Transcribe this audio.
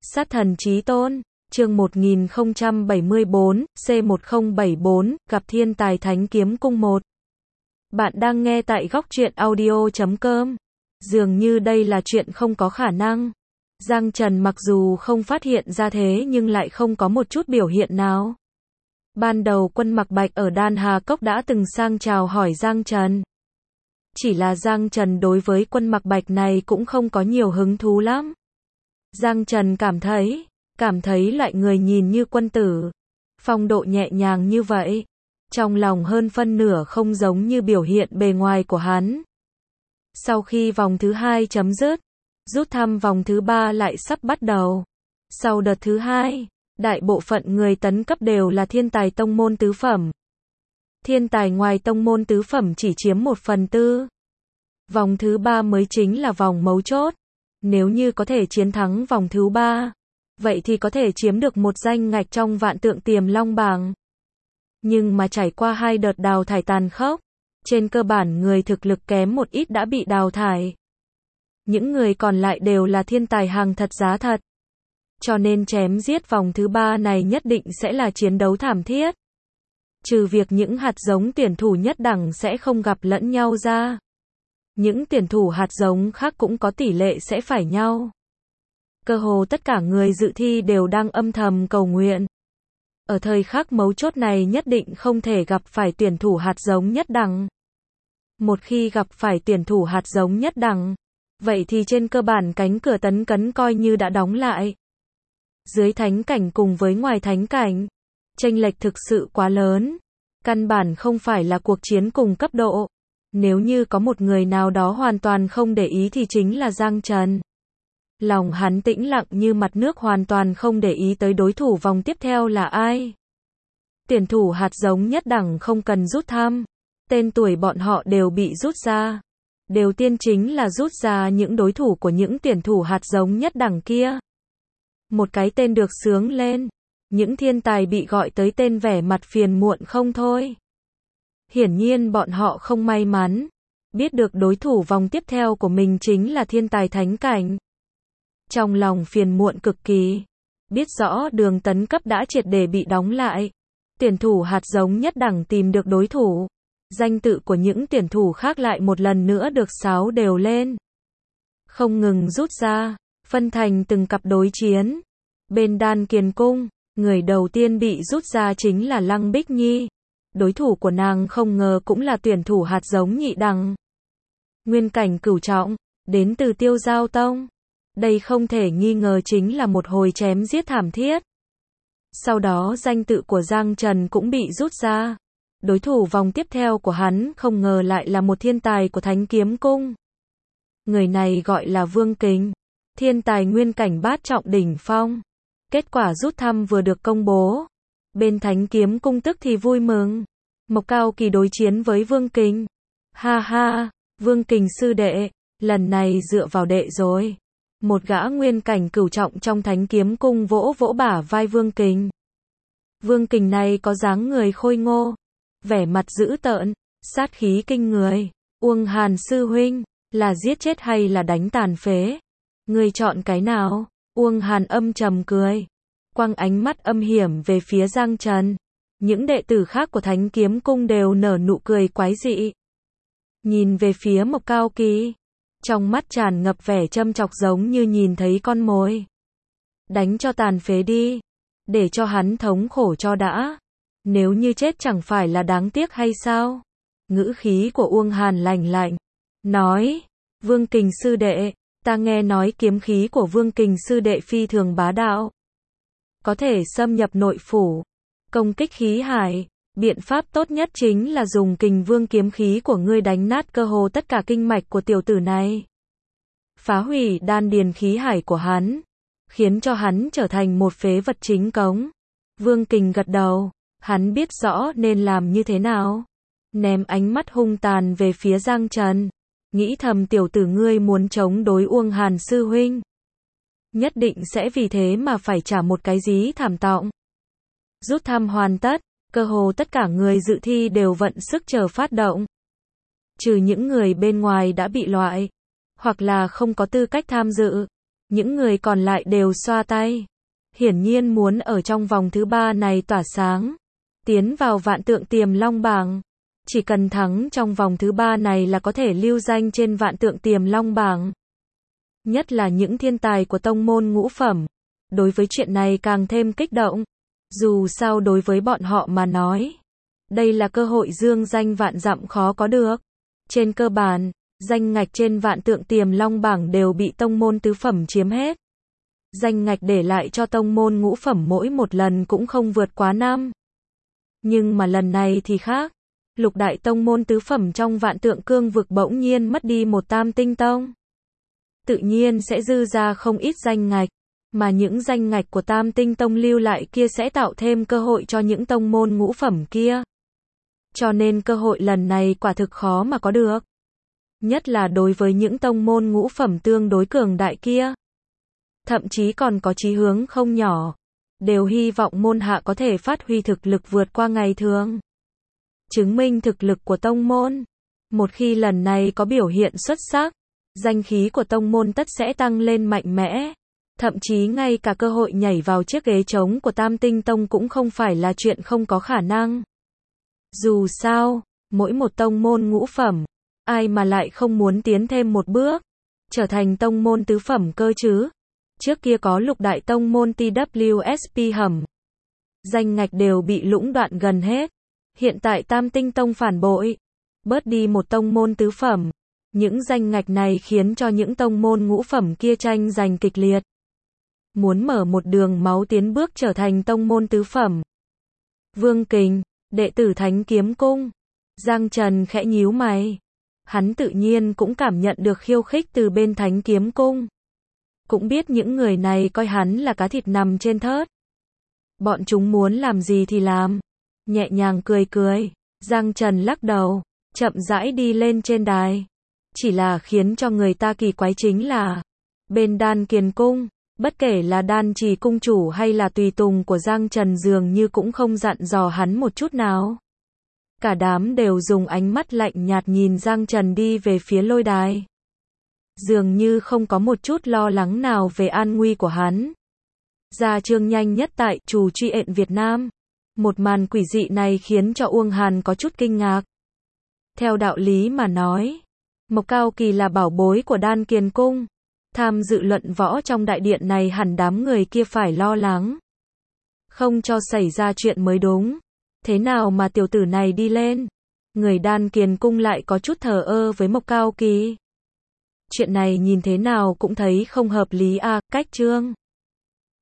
Sát thần chí tôn, chương 1074, C1074, gặp thiên tài thánh kiếm cung 1. Bạn đang nghe tại góc truyện audio.com. Dường như đây là chuyện không có khả năng. Giang Trần mặc dù không phát hiện ra thế nhưng lại không có một chút biểu hiện nào. Ban đầu Quân Mặc Bạch ở Đan Hà Cốc đã từng sang chào hỏi Giang Trần. Chỉ là Giang Trần đối với Quân Mặc Bạch này cũng không có nhiều hứng thú lắm. Giang Trần cảm thấy loại người nhìn như quân tử, phong độ nhẹ nhàng như vậy, trong lòng hơn phân nửa không giống như biểu hiện bề ngoài của hắn. Sau khi vòng thứ 2 chấm dứt, rút thăm vòng thứ 3 lại sắp bắt đầu. Sau đợt thứ 2, đại bộ phận người tấn cấp đều là thiên tài tông môn tứ phẩm. Thiên tài ngoài tông môn tứ phẩm chỉ chiếm 1/4. Vòng thứ 3 mới chính là vòng mấu chốt. Nếu như có thể chiến thắng vòng thứ 3, vậy thì có thể chiếm được một danh ngạch trong vạn tượng tiềm long bảng. Nhưng mà trải qua 2 đợt đào thải tàn khốc, trên cơ bản người thực lực kém một ít đã bị đào thải. Những người còn lại đều là thiên tài hàng thật giá thật. Cho nên chém giết vòng thứ 3 này nhất định sẽ là chiến đấu thảm thiết. Trừ việc những hạt giống tuyển thủ nhất đẳng sẽ không gặp lẫn nhau ra, những tuyển thủ hạt giống khác cũng có tỷ lệ sẽ phải nhau. Cơ hồ tất cả người dự thi đều đang âm thầm cầu nguyện. Ở thời khắc mấu chốt này nhất định không thể gặp phải tuyển thủ hạt giống nhất đẳng. Một khi gặp phải tuyển thủ hạt giống nhất đẳng, vậy thì trên cơ bản cánh cửa tấn cấn coi như đã đóng lại. Dưới thánh cảnh cùng với ngoài thánh cảnh, chênh lệch thực sự quá lớn, căn bản không phải là cuộc chiến cùng cấp độ. Nếu như có một người nào đó hoàn toàn không để ý thì chính là Giang Trần. Lòng hắn tĩnh lặng như mặt nước, hoàn toàn không để ý tới đối thủ vòng tiếp theo là ai. Tuyển thủ hạt giống nhất đẳng không cần rút thăm, tên tuổi bọn họ đều bị rút ra. Đầu tiên chính là rút ra những đối thủ của những tuyển thủ hạt giống nhất đẳng kia. Một cái tên được xướng lên, những thiên tài bị gọi tới tên vẻ mặt phiền muộn không thôi. Hiển nhiên bọn họ không may mắn, biết được đối thủ vòng tiếp theo của mình chính là thiên tài thánh cảnh. Trong lòng phiền muộn cực kỳ, biết rõ đường tấn cấp đã triệt để bị đóng lại. Tuyển thủ hạt giống nhất đẳng tìm được đối thủ, danh tự của những tuyển thủ khác lại một lần nữa được xáo đều lên. Không ngừng rút ra, phân thành từng cặp đối chiến. Bên Đan Kiền Cung, người đầu tiên bị rút ra chính là Lăng Bích Nhi. Đối thủ của nàng không ngờ cũng là tuyển thủ hạt giống nhị đẳng. Nguyên cảnh cửu trọng, đến từ Tiêu Giao Tông. Đây không thể nghi ngờ chính là một hồi chém giết thảm thiết. Sau đó danh tự của Giang Trần cũng bị rút ra. Đối thủ vòng tiếp theo của hắn không ngờ lại là một thiên tài của Thánh Kiếm Cung. Người này gọi là Vương Kình, thiên tài nguyên cảnh bát trọng đỉnh phong. Kết quả rút thăm vừa được công bố, bên Thánh Kiếm Cung tức thì vui mừng. Mộc Cao Kỳ đối chiến với Vương Kình. Ha ha, Vương Kình sư đệ, lần này dựa vào đệ rồi. Một gã nguyên cảnh cửu trọng trong Thánh Kiếm Cung vỗ vỗ bả vai Vương Kình. Vương Kình này có dáng người khôi ngô, vẻ mặt dữ tợn, sát khí kinh người. Uông Hàn sư huynh, là giết chết hay là đánh tàn phế? Ngươi chọn cái nào? Uông Hàn âm trầm cười, quăng ánh mắt âm hiểm về phía Giang Trần. Những đệ tử khác của Thánh Kiếm Cung đều nở nụ cười quái dị. Nhìn về phía Mộc Cao Kỳ, trong mắt tràn ngập vẻ châm chọc giống như nhìn thấy con mồi. Đánh cho tàn phế đi, để cho hắn thống khổ cho đã. Nếu như chết chẳng phải là đáng tiếc hay sao? Ngữ khí của Uông Hàn lạnh lạnh, nói, Vương Kình sư đệ, ta nghe nói kiếm khí của Vương Kình sư đệ phi thường bá đạo. Có thể xâm nhập nội phủ, công kích khí hải, biện pháp tốt nhất chính là dùng Kình Vương kiếm khí của ngươi đánh nát cơ hồ tất cả kinh mạch của tiểu tử này. Phá hủy đan điền khí hải của hắn, khiến cho hắn trở thành một phế vật chính cống. Vương Kình gật đầu, hắn biết rõ nên làm như thế nào. Ném ánh mắt hung tàn về phía Giang Trần, nghĩ thầm tiểu tử ngươi muốn chống đối Uông Hàn sư huynh, nhất định sẽ vì thế mà phải trả một cái giá thảm trọng. Rút thăm hoàn tất, cơ hồ tất cả người dự thi đều vận sức chờ phát động. Trừ những người bên ngoài đã bị loại, hoặc là không có tư cách tham dự, Những người còn lại đều xoa tay. Hiển nhiên muốn ở trong vòng thứ 3 này tỏa sáng. Tiến vào vạn tượng tiềm long bảng. Chỉ cần thắng trong vòng thứ 3 này là có thể lưu danh trên vạn tượng tiềm long bảng. Nhất là những thiên tài của tông môn ngũ phẩm. Đối với chuyện này càng thêm kích động. Dù sao đối với bọn họ mà nói, đây là cơ hội dương danh vạn dặm khó có được. Trên cơ bản, danh ngạch trên vạn tượng tiềm long bảng đều bị tông môn tứ phẩm chiếm hết. Danh ngạch để lại cho tông môn ngũ phẩm mỗi một lần cũng không vượt quá 5. Nhưng mà lần này thì khác. Lục đại tông môn tứ phẩm trong vạn tượng cương vực bỗng nhiên mất đi một tam tinh tông. Tự nhiên sẽ dư ra không ít danh ngạch. Mà những danh ngạch của tam tinh tông lưu lại kia sẽ tạo thêm cơ hội cho những tông môn ngũ phẩm kia. Cho nên cơ hội lần này quả thực khó mà có được. Nhất là đối với những tông môn ngũ phẩm tương đối cường đại kia. Thậm chí còn có chí hướng không nhỏ. Đều hy vọng môn hạ có thể phát huy thực lực vượt qua ngày thường. Chứng minh thực lực của tông môn. Một khi lần này có biểu hiện xuất sắc, danh khí của tông môn tất sẽ tăng lên mạnh mẽ. Thậm chí ngay cả cơ hội nhảy vào chiếc ghế trống của Tam Tinh Tông cũng không phải là chuyện không có khả năng. Dù sao, mỗi một tông môn ngũ phẩm, ai mà lại không muốn tiến thêm một bước, trở thành tông môn tứ phẩm cơ chứ. Trước kia có lục đại tông môn TWSP hầm. Danh ngạch đều bị lũng đoạn gần hết. Hiện tại Tam Tinh Tông phản bội. Bớt đi một tông môn tứ phẩm. Những danh ngạch này khiến cho những tông môn ngũ phẩm kia tranh giành kịch liệt. Muốn mở một đường máu tiến bước trở thành tông môn tứ phẩm. Vương Kình, đệ tử Thánh Kiếm Cung. Giang Trần khẽ nhíu mày. Hắn tự nhiên cũng cảm nhận được khiêu khích từ bên Thánh Kiếm Cung. Cũng biết những người này coi hắn là cá thịt nằm trên thớt. Bọn chúng muốn làm gì thì làm. Nhẹ nhàng cười cười. Giang Trần lắc đầu, chậm rãi đi lên trên đài. Chỉ là khiến cho người ta kỳ quái chính là bên Đan Kiền Cung, bất kể là Đan Trì cung chủ hay là tùy tùng của Giang Trần dường như cũng không dặn dò hắn một chút nào. Cả đám đều dùng ánh mắt lạnh nhạt nhìn Giang Trần đi về phía lôi đài. Dường như không có một chút lo lắng nào về an nguy của hắn. Gia chương nhanh nhất tại Trù Truy Ện Việt Nam. Một màn quỷ dị này khiến cho Uông Hàn có chút kinh ngạc. Theo đạo lý mà nói, Mộc Cao Kỳ là bảo bối của Đan Kiền Cung. Tham dự luận võ trong đại điện này hẳn đám người kia phải lo lắng. Không cho xảy ra chuyện mới đúng. Thế nào mà tiểu tử này đi lên? Người Đan Kiền Cung lại có chút thờ ơ với Mộc Cao Kỳ. Chuyện này nhìn thế nào cũng thấy không hợp lý à, cách chương.